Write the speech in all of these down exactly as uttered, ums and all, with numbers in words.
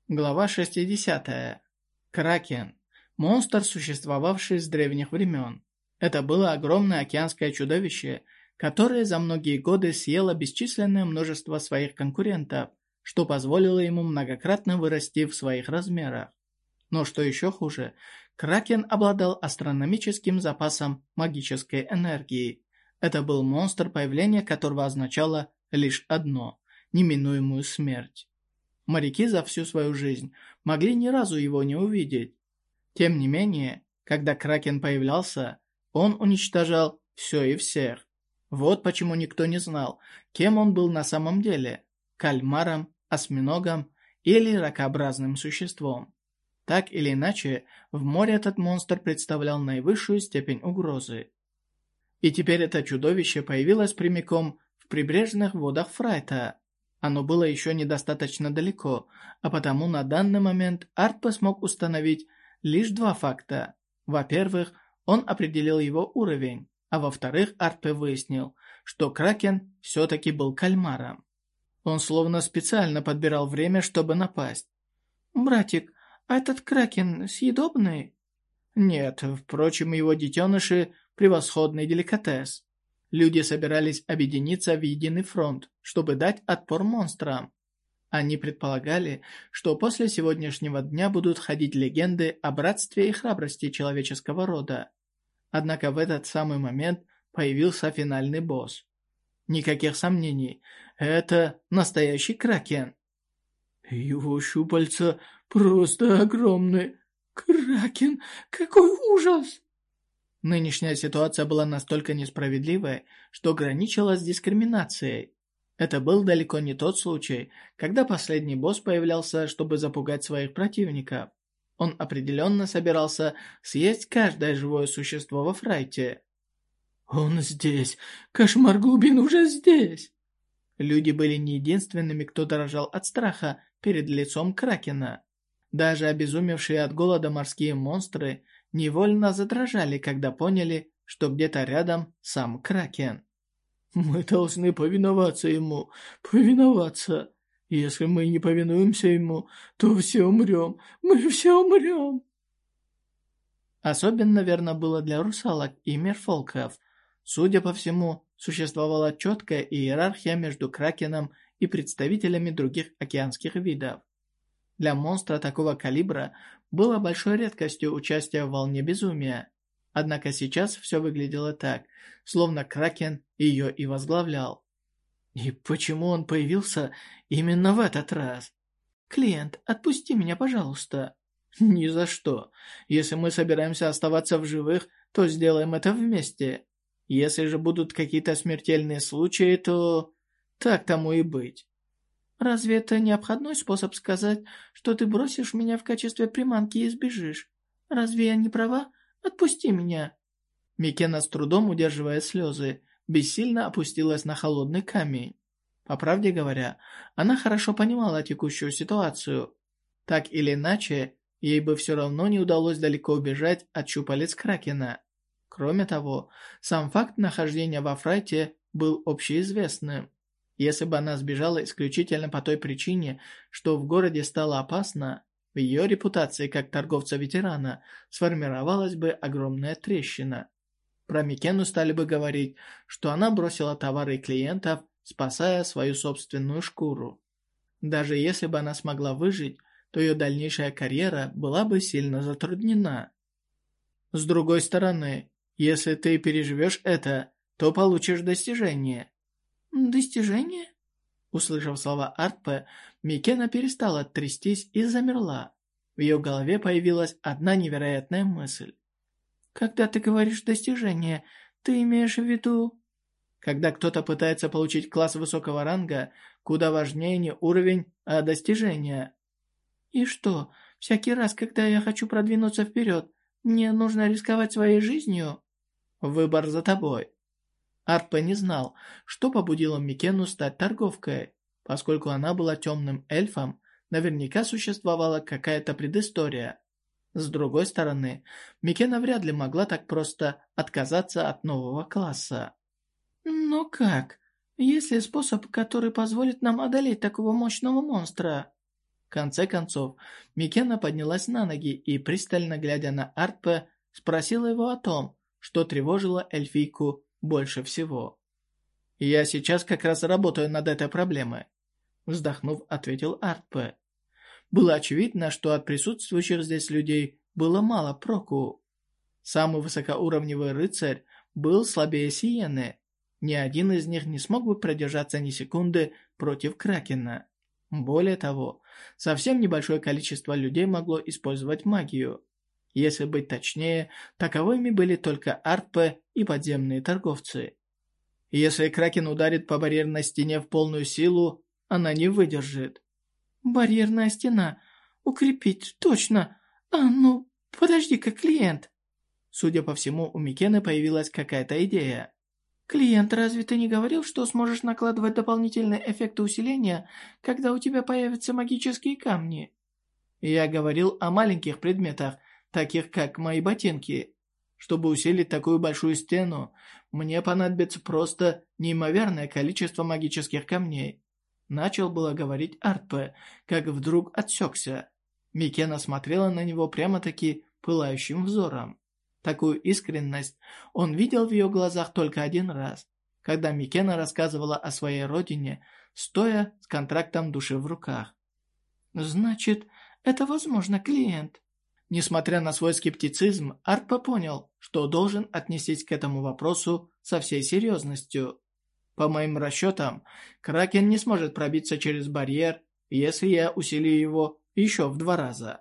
Глава шестидесятая. Кракен. Монстр, существовавший с древних времен. Это было огромное океанское чудовище, которое за многие годы съело бесчисленное множество своих конкурентов, что позволило ему многократно вырасти в своих размерах. Но что еще хуже, Кракен обладал астрономическим запасом магической энергии. Это был монстр, появление которого означало лишь одно – неминуемую смерть. Моряки за всю свою жизнь могли ни разу его не увидеть. Тем не менее, когда Кракен появлялся, он уничтожал все и всех. Вот почему никто не знал, кем он был на самом деле – кальмаром, осьминогом или ракообразным существом. Так или иначе, в море этот монстр представлял наивысшую степень угрозы. И теперь это чудовище появилось прямиком в прибрежных водах Фрайта. Оно было еще недостаточно далеко, а потому на данный момент Артпе смог установить лишь два факта. Во-первых, он определил его уровень, а во-вторых, Артпе выяснил, что Кракен все-таки был кальмаром. Он словно специально подбирал время, чтобы напасть. «Братик, а этот Кракен съедобный?» «Нет, впрочем, его детеныши – превосходный деликатес». Люди собирались объединиться в единый фронт, чтобы дать отпор монстрам. Они предполагали, что после сегодняшнего дня будут ходить легенды о братстве и храбрости человеческого рода. Однако в этот самый момент появился финальный босс. Никаких сомнений, это настоящий Кракен. Его щупальца просто огромны. Кракен, какой ужас! Нынешняя ситуация была настолько несправедливой, что граничила с дискриминацией. Это был далеко не тот случай, когда последний босс появлялся, чтобы запугать своих противников. Он определенно собирался съесть каждое живое существо во Фрайте. «Он здесь! Кошмар глубин уже здесь!» Люди были не единственными, кто дрожал от страха перед лицом Кракена. Даже обезумевшие от голода морские монстры невольно задрожали, когда поняли, что где-то рядом сам Кракен. «Мы должны повиноваться ему, повиноваться. Если мы не повинуемся ему, то все умрем, мы все умрем». Особенно верно было для русалок и мерфолков. Судя по всему, существовала четкая иерархия между Кракеном и представителями других океанских видов. Для монстра такого калибра было большой редкостью участие в волне безумия. Однако сейчас все выглядело так, словно Кракен ее и возглавлял. И почему он появился именно в этот раз? «Клиент, отпусти меня, пожалуйста». «Ни за что. Если мы собираемся оставаться в живых, то сделаем это вместе. Если же будут какие-то смертельные случаи, то так тому и быть». «Разве это не обходной способ сказать, что ты бросишь меня в качестве приманки и сбежишь? Разве я не права? Отпусти меня!» Микена, с трудом удерживая слезы, бессильно опустилась на холодный камень. По правде говоря, она хорошо понимала текущую ситуацию. Так или иначе, ей бы все равно не удалось далеко убежать от щупалец Кракена. Кроме того, сам факт нахождения во Фрайте был общеизвестным. Если бы она сбежала исключительно по той причине, что в городе стало опасно, в ее репутации как торговца-ветерана сформировалась бы огромная трещина. Про Микену стали бы говорить, что она бросила товары и клиентов, спасая свою собственную шкуру. Даже если бы она смогла выжить, то ее дальнейшая карьера была бы сильно затруднена. С другой стороны, если ты переживешь это, то получишь достижение. «Достижение?» Услышав слова Артпе, Микена перестала трястись и замерла. В ее голове появилась одна невероятная мысль. «Когда ты говоришь «достижение», ты имеешь в виду...» Когда кто-то пытается получить класс высокого ранга, куда важнее не уровень, а достижение. «И что, всякий раз, когда я хочу продвинуться вперед, мне нужно рисковать своей жизнью?» «Выбор за тобой». Артпе не знал, что побудило Микену стать торговкой. Поскольку она была темным эльфом, наверняка существовала какая-то предыстория. С другой стороны, Микена вряд ли могла так просто отказаться от нового класса. «Но как? Есть ли способ, который позволит нам одолеть такого мощного монстра?» В конце концов, Микена поднялась на ноги и, пристально глядя на Артпе, спросила его о том, что тревожило эльфийку больше всего. «Я сейчас как раз работаю над этой проблемой», — вздохнув, ответил Артпе. Было очевидно, что от присутствующих здесь людей было мало проку. Самый высокоуровневый рыцарь был слабее Сиены. Ни один из них не смог бы продержаться ни секунды против Кракена. Более того, совсем небольшое количество людей могло использовать магию. Если быть точнее, таковыми были только Артпе и подземные торговцы. Если Кракен ударит по барьерной стене в полную силу, она не выдержит. «Барьерная стена. Укрепить, точно. А ну, подожди-ка, клиент». Судя по всему, у Микены появилась какая-то идея. «Клиент, разве ты не говорил, что сможешь накладывать дополнительные эффекты усиления, когда у тебя появятся магические камни?» «Я говорил о маленьких предметах, таких как мои ботинки. Чтобы усилить такую большую стену, мне понадобится просто неимоверное количество магических камней». Начал было говорить Артпе, как вдруг отсекся. Микена смотрела на него прямо-таки пылающим взором. Такую искренность он видел в ее глазах только один раз, когда Микена рассказывала о своей родине, стоя с контрактом души в руках. «Значит, это возможно, клиент». Несмотря на свой скептицизм, Артпе понял, что должен отнестись к этому вопросу со всей серьезностью. По моим расчетам, Кракен не сможет пробиться через барьер, если я усилю его еще в два раза.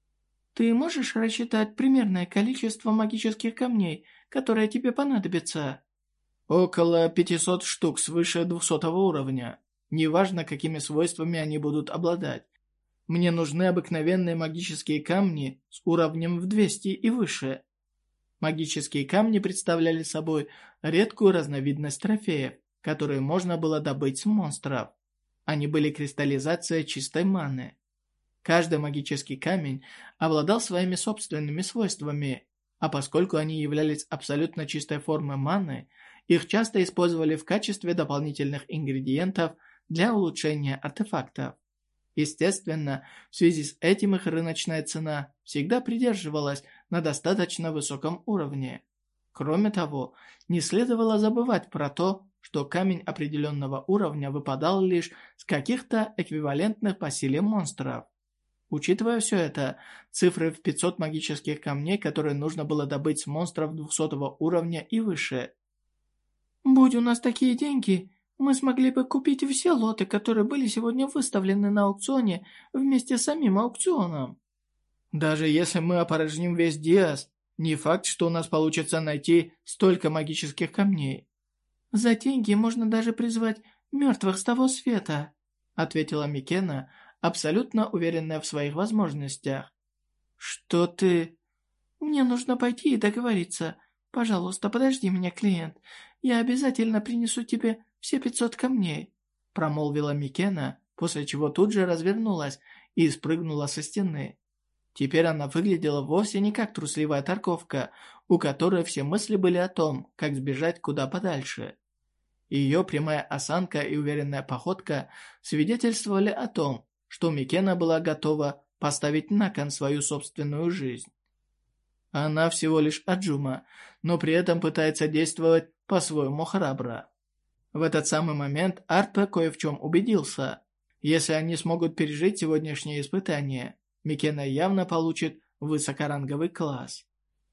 Ты можешь рассчитать примерное количество магических камней, которые тебе понадобятся? Около пятисот штук свыше двухсотого уровня. Неважно, какими свойствами они будут обладать. Мне нужны обыкновенные магические камни с уровнем в двести и выше. Магические камни представляли собой редкую разновидность трофеев, которые можно было добыть с монстров. Они были кристаллизацией чистой маны. Каждый магический камень обладал своими собственными свойствами, а поскольку они являлись абсолютно чистой формой маны, их часто использовали в качестве дополнительных ингредиентов для улучшения артефактов. Естественно, в связи с этим их рыночная цена всегда придерживалась на достаточно высоком уровне. Кроме того, не следовало забывать про то, что камень определенного уровня выпадал лишь с каких-то эквивалентных по силе монстров. Учитывая все это, цифры в пятьсот магических камней, которые нужно было добыть с монстров двухсотого уровня и выше. «Будь у нас такие деньги, мы смогли бы купить все лоты, которые были сегодня выставлены на аукционе вместе с самим аукционом». «Даже если мы опорожним весь Диас, не факт, что у нас получится найти столько магических камней». «За деньги можно даже призвать мертвых с того света», ответила Микена, абсолютно уверенная в своих возможностях. «Что ты...» «Мне нужно пойти и договориться. Пожалуйста, подожди меня, клиент. Я обязательно принесу тебе все пятьсот камней», промолвила Микена, после чего тут же развернулась и спрыгнула со стены. Теперь она выглядела вовсе не как трусливая торговка, у которой все мысли были о том, как сбежать куда подальше. Ее прямая осанка и уверенная походка свидетельствовали о том, что Микена была готова поставить на кон свою собственную жизнь. Она всего лишь Аджума, но при этом пытается действовать по-своему храбро. В этот самый момент Артпе кое в чем убедился. Если они смогут пережить сегодняшнее испытание, Микена явно получит высокоранговый класс.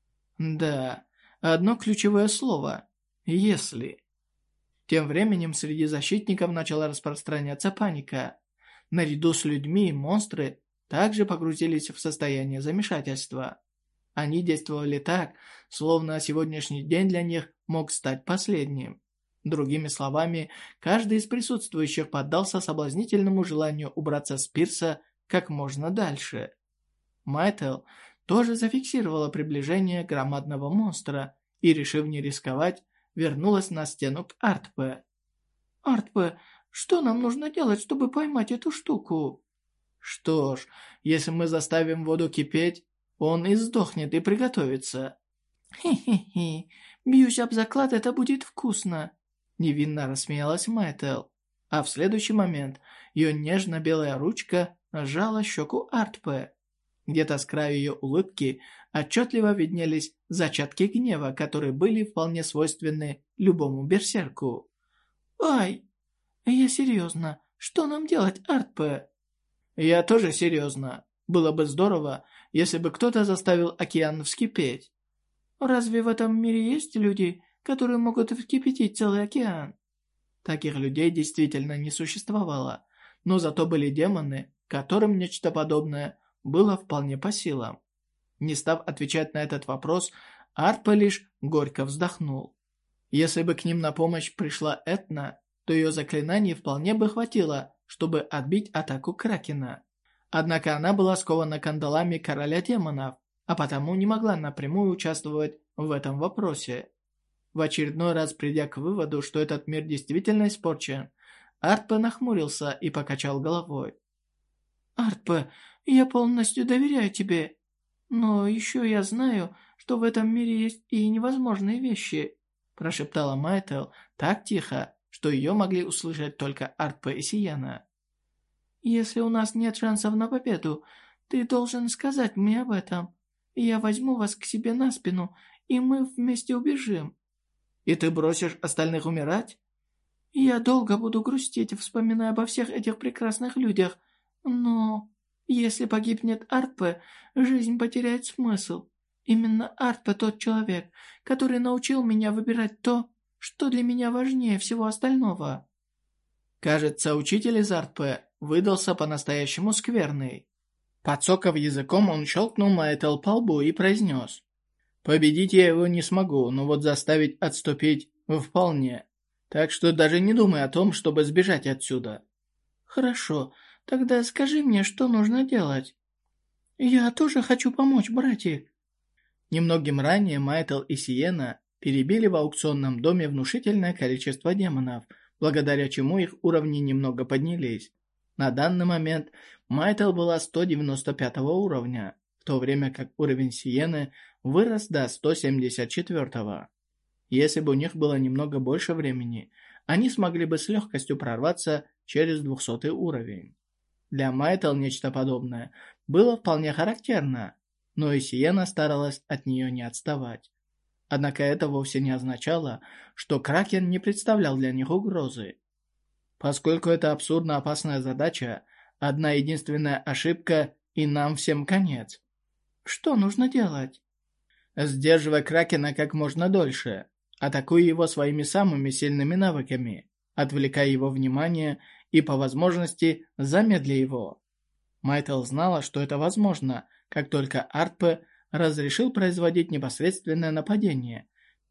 Да, одно ключевое слово «если». Тем временем среди защитников начала распространяться паника. Наряду с людьми монстры также погрузились в состояние замешательства. Они действовали так, словно сегодняшний день для них мог стать последним. Другими словами, каждый из присутствующих поддался соблазнительному желанию убраться с пирса как можно дальше. Майтел тоже зафиксировала приближение громадного монстра и, решив не рисковать, вернулась на стену к Артпе. «Артпе, что нам нужно делать, чтобы поймать эту штуку?» «Что ж, если мы заставим воду кипеть, он и сдохнет и приготовится». «Хе-хе-хе, бьюсь об заклад, это будет вкусно», невинно рассмеялась Майтел. А в следующий момент ее нежно-белая ручка сжала щеку Артпе. Где-то с краю ее улыбки отчетливо виднелись зачатки гнева, которые были вполне свойственны любому берсерку. «Ай, я серьезно. Что нам делать, Артпе?» «Я тоже серьезно. Было бы здорово, если бы кто-то заставил океан вскипеть». «Разве в этом мире есть люди, которые могут вскипятить целый океан?» Таких людей действительно не существовало, но зато были демоны, которым нечто подобное было вполне по силам. Не став отвечать на этот вопрос, Артпе лишь горько вздохнул. Если бы к ним на помощь пришла Этна, то ее заклинаний вполне бы хватило, чтобы отбить атаку Кракена. Однако она была скована кандалами короля демонов, а потому не могла напрямую участвовать в этом вопросе. В очередной раз придя к выводу, что этот мир действительно испорчен, Артпе нахмурился и покачал головой. «Артпе, я полностью доверяю тебе, но еще я знаю, что в этом мире есть и невозможные вещи», прошептала Майтел так тихо, что ее могли услышать только Артпе и Сиена. «Если у нас нет шансов на победу, ты должен сказать мне об этом. Я возьму вас к себе на спину, и мы вместе убежим». «И ты бросишь остальных умирать?» «Я долго буду грустить, вспоминая обо всех этих прекрасных людях, но если погибнет Артпе, жизнь потеряет смысл. Именно Артпе тот человек, который научил меня выбирать то, что для меня важнее всего остального». Кажется, учитель из Артпе выдался по-настоящему скверный. Подсокав языком, он щелкнул Майтел по лбу и произнес: «Победить я его не смогу, но вот заставить отступить вполне. Так что даже не думай о том, чтобы сбежать отсюда». «Хорошо, тогда скажи мне, что нужно делать. Я тоже хочу помочь, братик». Немногим ранее Майтел и Сиена перебили в аукционном доме внушительное количество демонов, благодаря чему их уровни немного поднялись. На данный момент Майтел была сто девяносто пятого уровня, в то время как уровень Сиены вырос до сто семьдесят четвёртого. Если бы у них было немного больше времени, они смогли бы с легкостью прорваться через двухсотый уровень. Для Майтел нечто подобное было вполне характерно, но и Сиена старалась от нее не отставать. Однако это вовсе не означало, что Кракен не представлял для них угрозы. Поскольку это абсурдно опасная задача, одна единственная ошибка и нам всем конец. Что нужно делать? Сдерживай Кракена как можно дольше. Атакуй его своими самыми сильными навыками. Отвлекай его внимание и, по возможности, замедли его. Майтел знала, что это возможно, как только Артпе разрешил производить непосредственное нападение.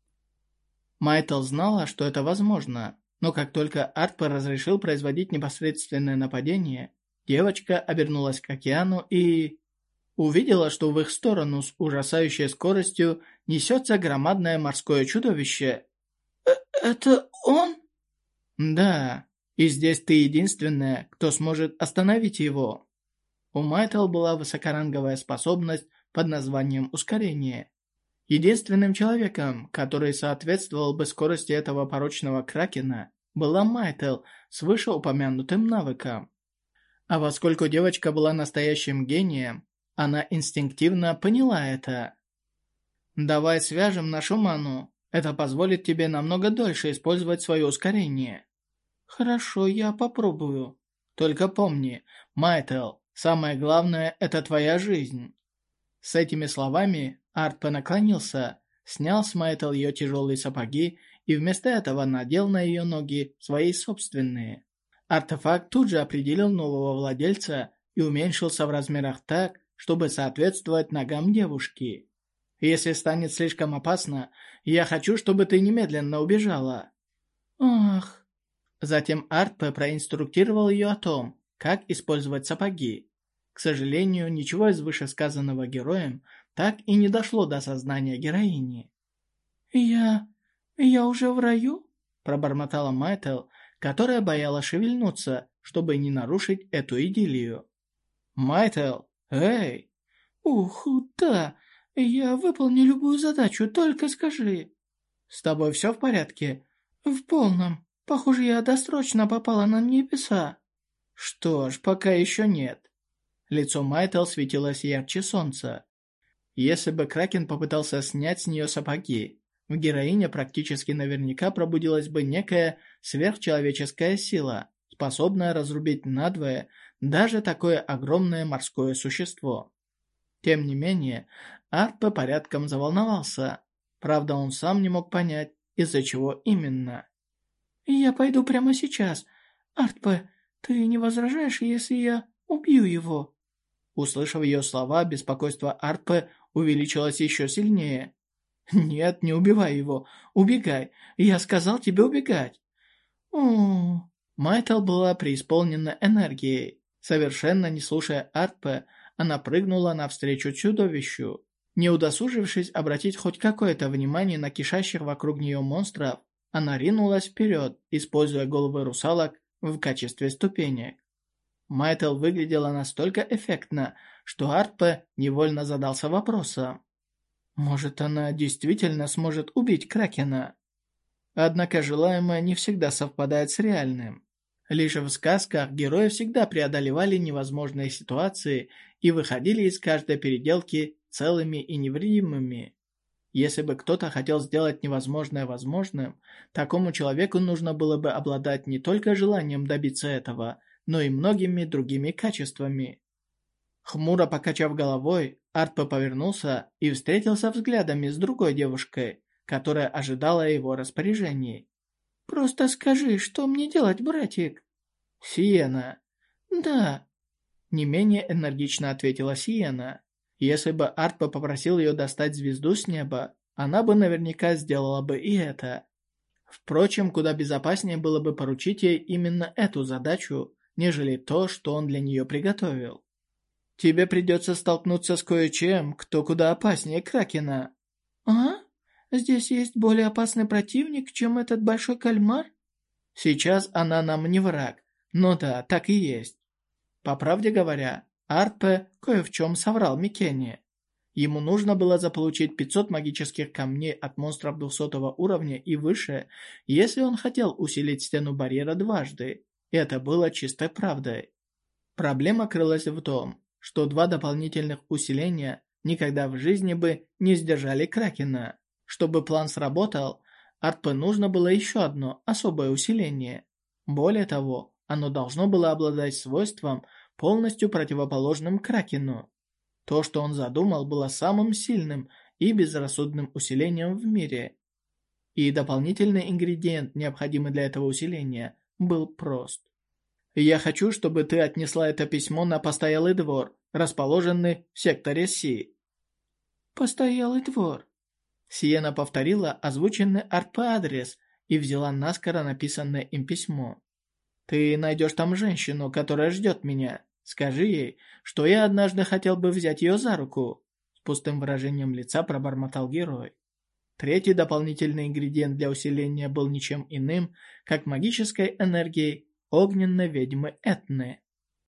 Майтел знала, что это возможно, но как только Артпе разрешил производить непосредственное нападение, девочка обернулась к океану и увидела, что в их сторону с ужасающей скоростью несется громадное морское чудовище. «Э «Это он?» «Да, и здесь ты единственная, кто сможет остановить его». У Майтел была высокоранговая способность под названием «Ускорение». Единственным человеком, который соответствовал бы скорости этого порочного кракена, была Майтел с вышеупомянутым навыком. А поскольку девочка была настоящим гением, она инстинктивно поняла это. «Давай свяжем нашу ману. Это позволит тебе намного дольше использовать свое ускорение». «Хорошо, я попробую. Только помни, Майтел, самое главное – это твоя жизнь». С этими словами Артпе наклонился, снял с Майтел ее тяжелые сапоги и вместо этого надел на ее ноги свои собственные. Артефакт тут же определил нового владельца и уменьшился в размерах так, чтобы соответствовать ногам девушки. «Если станет слишком опасно, я хочу, чтобы ты немедленно убежала». «Ах». Затем Артпе проинструктировал ее о том, как использовать сапоги. К сожалению, ничего из вышесказанного героем так и не дошло до сознания героини. «Я... я уже в раю?» – пробормотала Майтел, которая боялась шевельнуться, чтобы не нарушить эту идиллию. «Майтел, эй!» «Ух, да, я выполню любую задачу, только скажи». «С тобой все в порядке?» «В полном. Похоже, я досрочно попала на небеса». «Что ж, пока еще нет. Лицо Майтл светилось ярче солнца. Если бы Кракен попытался снять с нее сапоги, в героине практически наверняка пробудилась бы некая сверхчеловеческая сила, способная разрубить надвое даже такое огромное морское существо. Тем не менее, Артпе порядком заволновался. Правда, он сам не мог понять, из-за чего именно. «Я пойду прямо сейчас. Артпе, ты не возражаешь, если я убью его?» Услышав ее слова, беспокойство Артпе увеличилось еще сильнее. «Нет, не убивай его. Убегай. Я сказал тебе убегать». «О...» Майтл была преисполнена энергией. Совершенно не слушая Артпе, она прыгнула навстречу чудовищу. Не удосужившись обратить хоть какое-то внимание на кишащих вокруг нее монстров, она ринулась вперед, используя головы русалок в качестве ступенек. Майтл выглядела настолько эффектно, что Артпе невольно задался вопросом. Может, она действительно сможет убить Кракена? Однако желаемое не всегда совпадает с реальным. Лишь в сказках герои всегда преодолевали невозможные ситуации и выходили из каждой переделки целыми и невредимыми. Если бы кто-то хотел сделать невозможное возможным, такому человеку нужно было бы обладать не только желанием добиться этого, но и многими другими качествами. Хмуро покачав головой, Артпе повернулся и встретился взглядами с другой девушкой, которая ожидала его распоряжений. «Просто скажи, что мне делать, братик?» «Сиена». «Да». Не менее энергично ответила Сиена. Если бы Артпе попросил ее достать звезду с неба, она бы наверняка сделала бы и это. Впрочем, куда безопаснее было бы поручить ей именно эту задачу, нежели то, что он для нее приготовил. «Тебе придется столкнуться с кое-чем, кто куда опаснее Кракена». «А? Здесь есть более опасный противник, чем этот большой кальмар?» «Сейчас она нам не враг, но да, так и есть». По правде говоря, Артпе кое в чем соврал Микене. Ему нужно было заполучить пятьсот магических камней от монстров двухсотого уровня и выше, если он хотел усилить стену барьера дважды. И это было чистой правдой. Проблема крылась в том, что два дополнительных усиления никогда в жизни бы не сдержали Кракена. Чтобы план сработал, Артпе нужно было еще одно особое усиление. Более того, оно должно было обладать свойством, полностью противоположным Кракену. То, что он задумал, было самым сильным и безрассудным усилением в мире. И дополнительный ингредиент, необходимый для этого усиления, был прост. «Я хочу, чтобы ты отнесла это письмо на постоялый двор, расположенный в секторе Си». «Постоялый двор». Сиена повторила озвученный Артпе адрес и взяла наскоро написанное им письмо. «Ты найдешь там женщину, которая ждет меня. Скажи ей, что я однажды хотел бы взять ее за руку», — с пустым выражением лица пробормотал герой. Третий дополнительный ингредиент для усиления был ничем иным, как магической энергией огненной ведьмы Этны.